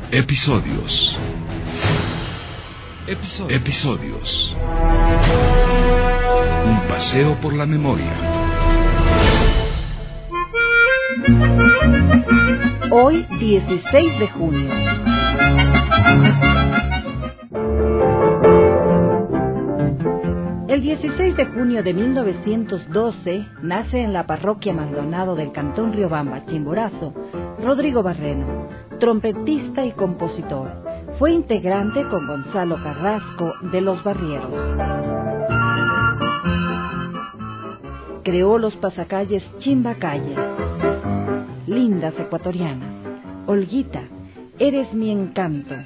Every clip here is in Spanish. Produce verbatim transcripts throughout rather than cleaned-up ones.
Episodios. Episodios. Episodios. Un paseo por la memoria. Hoy, dieciséis de junio. El dieciséis de junio de mil novecientos doce nace en la parroquia Maldonado del cantón Riobamba, Chimborazo, Rodrigo Barreno, trompetista y compositor. Fue integrante con Gonzalo Carrasco de Los Barrieros. Creó los pasacalles Chimbacalle, Lindas Ecuatorianas, Olguita, Eres mi encanto,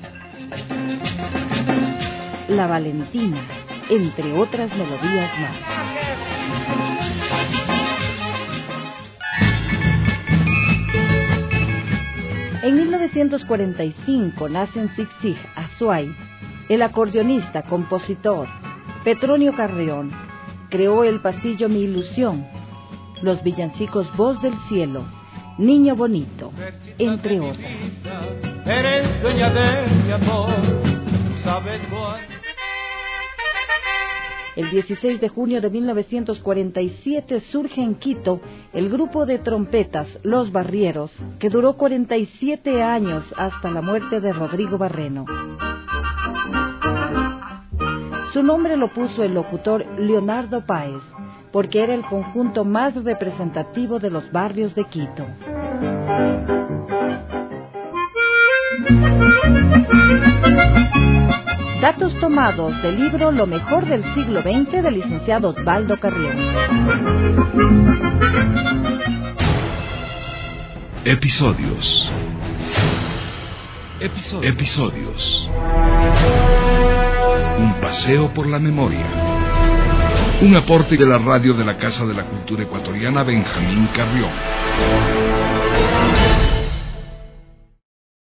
La Valentina, entre otras melodías más. En mil novecientos cuarenta y cinco nace en Zig-Zig, Azuay, el acordeonista, compositor Petronio Carrión. Creó el pasillo Mi Ilusión, los villancicos Voz del Cielo, Niño Bonito, entre otras. Eres dueña de mi amor, sabes cuál. El dieciséis de junio de mil novecientos cuarenta y siete surge en Quito el grupo de trompetas Los Barrieros, que duró cuarenta y siete años hasta la muerte de Rodrigo Barreno. Su nombre lo puso el locutor Leonardo Páez, porque era el conjunto más representativo de los barrios de Quito. Datos tomados del libro Lo mejor del siglo veinte del licenciado Osvaldo Carrión. Episodios. Episodios. Episodios. Un paseo por la memoria. Un aporte de la radio de la Casa de la Cultura Ecuatoriana Benjamín Carrión.